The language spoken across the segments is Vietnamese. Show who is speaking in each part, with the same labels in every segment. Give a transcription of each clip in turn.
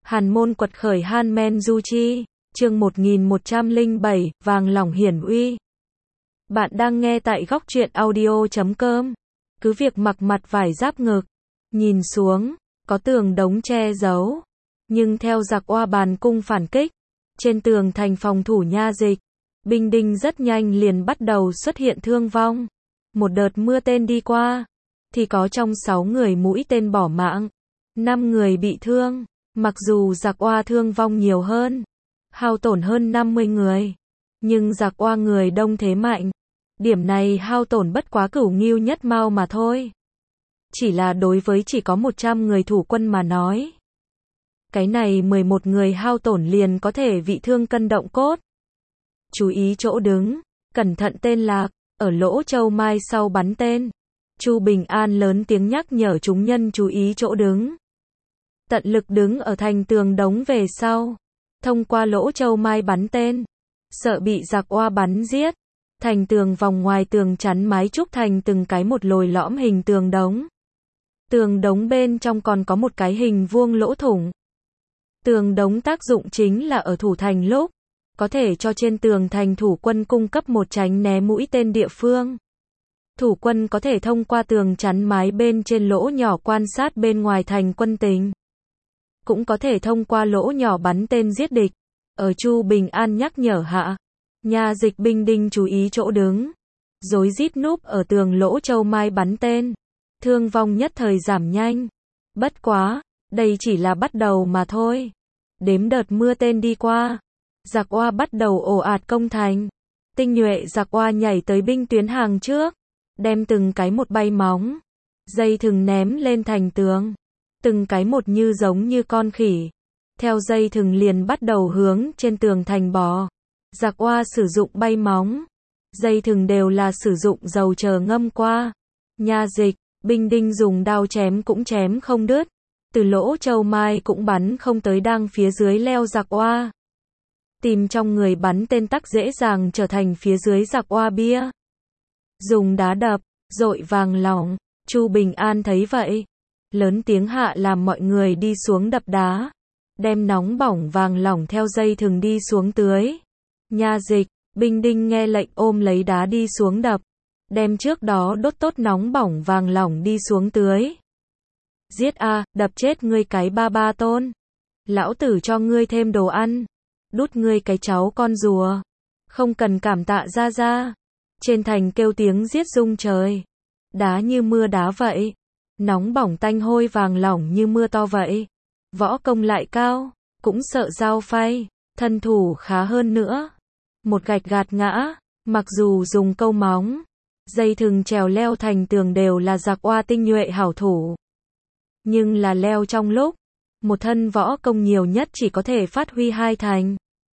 Speaker 1: Hàn môn quật khởi Han Men Du Chi, chương 1107, vàng lỏng hiển uy. Bạn đang nghe tại góc truyện audio.com. Cứ việc mặc mặt vải giáp ngực, nhìn xuống, có tường đống che giấu. Nhưng theo giặc Oa bàn cung phản kích, trên tường thành phòng thủ Nha Dịch, binh đinh rất nhanh liền bắt đầu xuất hiện thương vong. Một đợt mưa tên đi qua, thì có trong 6 người mũi tên bỏ mạng, 5 người bị thương. Mặc dù giặc Oa thương vong nhiều hơn, hao tổn hơn 50 người, nhưng giặc Oa người đông thế mạnh. Điểm này hao tổn bất quá Cửu Ngưu Nhất Mao mà thôi. Chỉ là đối với chỉ có 100 người thủ quân mà nói. Cái này 11 người hao tổn liền có thể vị thương cân động cốt. Chú ý chỗ đứng, cẩn thận tên lạc, ở lỗ châu mai sau bắn tên. Chu Bình An lớn tiếng nhắc nhở chúng nhân chú ý chỗ đứng. Tận lực đứng ở thành tường đống về sau, thông qua lỗ châu mai bắn tên, sợ bị giặc Oa bắn giết. Thành tường vòng ngoài tường chắn mái trúc thành từng cái một lồi lõm hình tường đống. Tường đống bên trong còn có một cái hình vuông lỗ thủng. Tường đống tác dụng chính là ở thủ thành lúc, có thể cho trên tường thành thủ quân cung cấp một tránh né mũi tên địa phương. Thủ quân có thể thông qua tường chắn mái bên trên lỗ nhỏ quan sát bên ngoài thành quân tình. Cũng có thể thông qua lỗ nhỏ bắn tên giết địch. Ở Chu Bình An nhắc nhở hạ, Nha Dịch binh đinh chú ý chỗ đứng, rối rít núp ở tường lỗ châu mai bắn tên. Thương vong nhất thời giảm nhanh. Bất quá, đây chỉ là bắt đầu mà thôi. Đếm đợt mưa tên đi qua, giặc Oa bắt đầu ồ ạt công thành. Tinh nhuệ giặc Oa nhảy tới binh tuyến hàng trước, đem từng cái một bay móng, dây thừng ném lên thành tường. Từng cái một như giống như con khỉ. Theo dây thừng liền bắt đầu hướng trên tường thành bò. Giặc Oa sử dụng bay móng, dây thừng đều là sử dụng dầu chờ ngâm qua. Nha Dịch, binh đinh dùng đao chém cũng chém không đứt. Từ lỗ châu mai cũng bắn không tới đang phía dưới leo giặc Oa. Tìm trong người bắn tên tắc dễ dàng trở thành phía dưới giặc Oa bia. Dùng đá đập, dội vàng lỏng. Chu Bình An thấy vậy, lớn tiếng hạ làm mọi người đi xuống đập đá, đem nóng bỏng vàng lỏng theo dây thừng đi xuống tưới. Nha Dịch, binh đinh nghe lệnh ôm lấy đá đi xuống đập, đem trước đó đốt tốt nóng bỏng vàng lỏng đi xuống tưới. Giết a, đập chết ngươi cái ba tôn. Lão tử cho ngươi thêm đồ ăn. Đút ngươi cái cháu con rùa. Không cần cảm tạ ra ra. Trên thành kêu tiếng giết rung trời. Đá như mưa đá vậy. Nóng bỏng tanh hôi vàng lỏng như mưa to vậy. Võ công lại cao, cũng sợ dao phay, thân thủ khá hơn nữa. Một gạch gạt ngã, mặc dù dùng câu móng, dây thừng trèo leo thành tường đều là giặc Oa tinh nhuệ hảo thủ. Nhưng là leo trong lúc, một thân võ công nhiều nhất chỉ có thể phát huy 2 thành.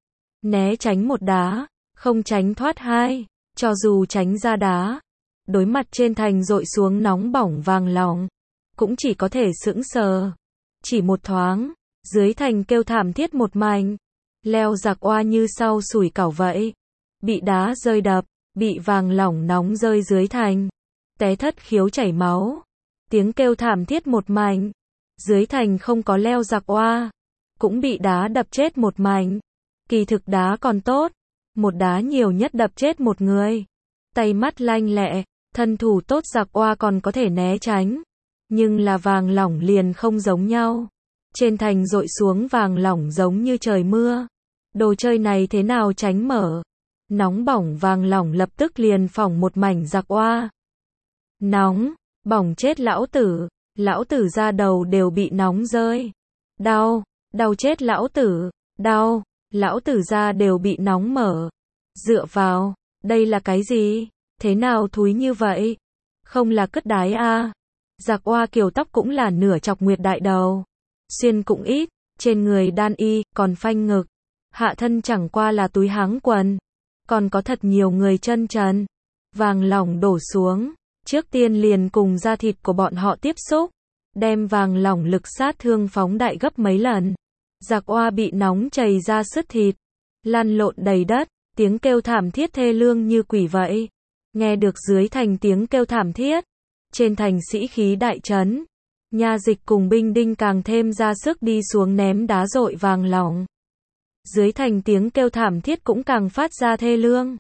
Speaker 1: Né tránh một đá, không tránh thoát 2, cho dù tránh ra đá. Đối mặt trên thành dội xuống nóng bỏng vàng lỏng, cũng chỉ có thể sững sờ. Chỉ một thoáng, dưới thành kêu thảm thiết một mảnh. Leo giặc Oa như sau sủi cảo vậy. Bị đá rơi đập, bị vàng lỏng nóng rơi dưới thành. Té thất khiếu chảy máu. Tiếng kêu thảm thiết một mảnh. Dưới thành không có leo giặc Oa, cũng bị đá đập chết một mảnh. Kỳ thực đá còn tốt, một đá nhiều nhất đập chết một người. Tay mắt lanh lẹ, thân thủ tốt giặc Oa còn có thể né tránh. Nhưng là vàng lỏng liền không giống nhau. Trên thành dội xuống vàng lỏng giống như trời mưa. Đồ chơi này thế nào tránh mở. Nóng bỏng vàng lỏng lập tức liền phỏng một mảnh giặc Oa. Nóng, bỏng chết lão tử ra đầu đều bị nóng rơi. Đau, đau chết lão tử, đau, lão tử ra đều bị nóng mở. Dựa vào, đây là cái gì? Thế nào thúi như vậy? Không là cứt đái a? Giặc Oa kiểu tóc cũng là nửa chọc nguyệt đại đầu. Xuyên cũng ít, trên người đan y, còn phanh ngực. Hạ thân chẳng qua là túi háng quần. Còn có thật nhiều người chân trần. Vàng lỏng đổ xuống, trước tiên liền cùng da thịt của bọn họ tiếp xúc. Đem vàng lỏng lực sát thương phóng đại gấp mấy lần. Giặc Oa bị nóng chảy ra sứt thịt. Lăn lộn đầy đất, tiếng kêu thảm thiết thê lương như quỷ vậy. Nghe được dưới thành tiếng kêu thảm thiết. Trên thành sĩ khí đại trấn. Nha Dịch cùng binh đinh càng thêm ra sức đi xuống ném đá dội vàng lỏng. Dưới thành tiếng kêu thảm thiết cũng càng phát ra thê lương.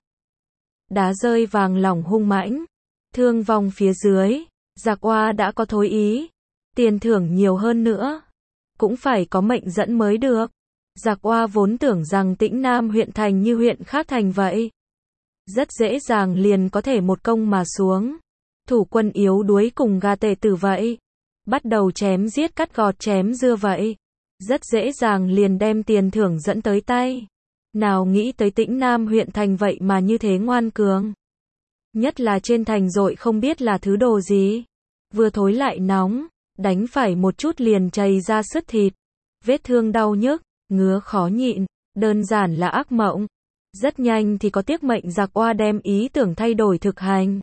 Speaker 1: Đá rơi vàng lỏng hung mãnh, thương vong phía dưới, giặc Oa đã có thối ý, tiền thưởng nhiều hơn nữa, cũng phải có mệnh dẫn mới được. Giặc Oa vốn tưởng rằng Tĩnh Nam huyện thành như huyện khác thành vậy, rất dễ dàng liền có thể một công mà xuống. Thủ quân yếu đuối cùng gà tể tử vậy, bắt đầu chém giết cắt gọt chém dưa vậy, rất dễ dàng liền đem tiền thưởng dẫn tới tay. Nào nghĩ tới Tĩnh Nam huyện thành vậy mà như thế ngoan cường. Nhất là trên thành dội không biết là thứ đồ gì, vừa thối lại nóng, đánh phải một chút liền chảy ra sứt thịt, vết thương đau nhức, ngứa khó nhịn, đơn giản là ác mộng. Rất nhanh thì có tiếc mệnh giặc Oa đem ý tưởng thay đổi thực hành.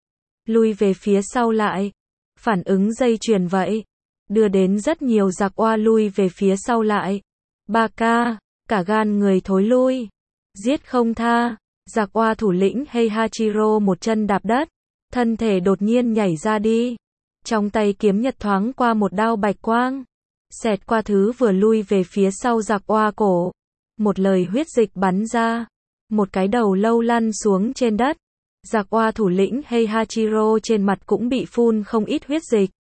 Speaker 1: Lui về phía sau lại, phản ứng dây chuyền vậy, đưa đến rất nhiều giặc Oa lui về phía sau lại. Ba ca, cả gan người thối lui, giết không tha. Giặc Oa thủ lĩnh Heihachiro một chân đạp đất, thân thể đột nhiên nhảy ra đi. Trong tay kiếm nhật thoáng qua một đao bạch quang, xẹt qua thứ vừa lui về phía sau giặc Oa cổ. Một lời huyết dịch bắn ra, một cái đầu lâu lăn xuống trên đất. Giặc Oa thủ lĩnh Heihachiro trên mặt cũng bị phun không ít huyết dịch.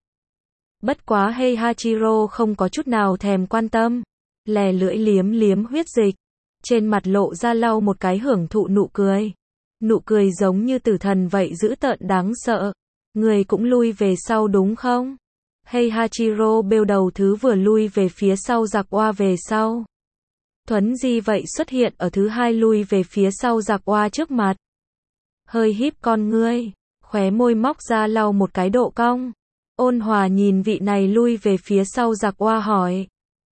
Speaker 1: Bất quá Heihachiro không có chút nào thèm quan tâm, lè lưỡi liếm liếm huyết dịch, trên mặt lộ ra lau một cái hưởng thụ nụ cười. Nụ cười giống như tử thần vậy dữ tợn đáng sợ. Người cũng lui về sau đúng không? Heihachiro bêu đầu thứ vừa lui về phía sau giặc Oa về sau. Thuấn di vậy xuất hiện ở thứ hai lui về phía sau giặc Oa trước mặt. Hơi híp con ngươi, khóe môi móc ra lau một cái độ cong. Ôn hòa nhìn vị này lui về phía sau giặc Oa hỏi.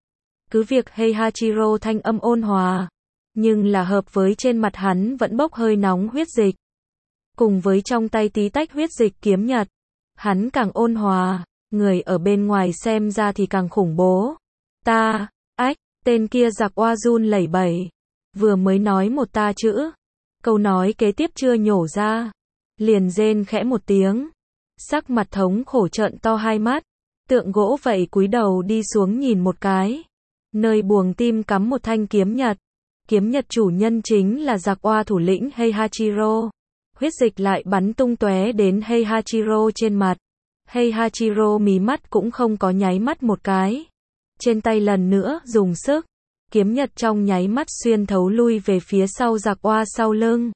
Speaker 1: Cứ việc Heihachiro thanh âm ôn hòa, nhưng là hợp với trên mặt hắn vẫn bốc hơi nóng huyết dịch. Cùng với trong tay tí tách huyết dịch kiếm nhật, hắn càng ôn hòa, người ở bên ngoài xem ra thì càng khủng bố. Ta, ách, tên kia giặc Oa run lẩy bẩy, vừa mới nói một ta chữ, câu nói kế tiếp chưa nhổ ra, liền rên khẽ một tiếng, sắc mặt thống khổ trợn to hai mắt, tượng gỗ vậy cúi đầu đi xuống nhìn một cái, nơi buồng tim cắm một thanh kiếm nhật. Kiếm nhật chủ nhân chính là giặc Oa thủ lĩnh Heihachiro. Huyết dịch lại bắn tung tóe đến Heihachiro trên mặt. Heihachiro mí mắt cũng không có nháy mắt một cái. Trên tay lần nữa dùng sức, kiếm nhật trong nháy mắt xuyên thấu lui về phía sau giặc Oa sau lưng.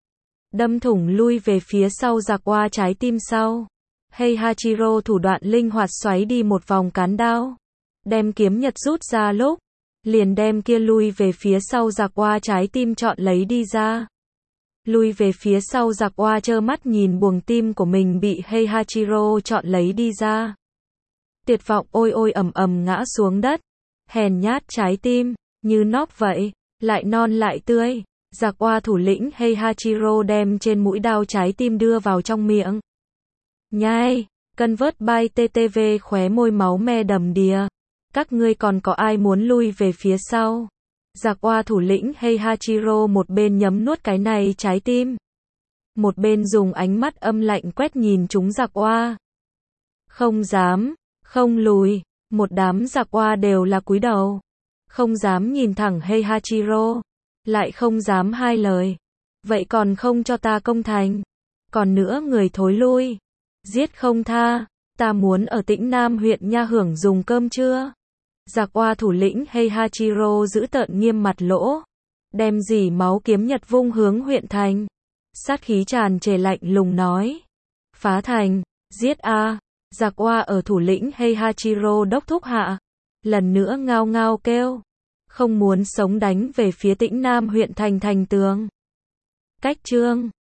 Speaker 1: Đâm thủng lui về phía sau giặc Oa trái tim sau. Heihachiro thủ đoạn linh hoạt xoáy đi một vòng cán đao, đem kiếm nhật rút ra lúc, liền đem kia lui về phía sau giặc Oa trái tim chọn lấy đi ra. Lui về phía sau giặc Oa trơ mắt nhìn buồng tim của mình bị Heihachiro chọn lấy đi ra. Tuyệt vọng ôi ôi ầm ầm ngã xuống đất. Hèn nhát trái tim, như nóp vậy, lại non lại tươi. Giặc Oa thủ lĩnh Heihachiro đem trên mũi đao trái tim đưa vào trong miệng. Nhai, cân vớt bai TTV khóe môi máu me đầm đìa. Các ngươi còn có ai muốn lui về phía sau? Giặc Oa thủ lĩnh Heihachiro một bên nhấm nuốt cái này trái tim, một bên dùng ánh mắt âm lạnh quét nhìn chúng giặc Oa. Không dám, không lùi, một đám giặc Oa đều là cúi đầu, không dám nhìn thẳng Heihachiro, lại không dám hai lời. Vậy còn không cho ta công thành? Còn nữa người thối lui, giết không tha, ta muốn ở Tĩnh Nam huyện nha hưởng dùng cơm trưa. Giặc Oa thủ lĩnh Heihachiro giữ tợn nghiêm mặt lỗ, đem dỉ máu kiếm nhật vung hướng huyện thành. Sát khí tràn trề lạnh lùng nói. Phá thành, giết a. Giặc Oa ở thủ lĩnh Heihachiro đốc thúc hạ, lần nữa ngao ngao kêu, không muốn sống đánh về phía Tĩnh Nam huyện thành thành tường. Cách chương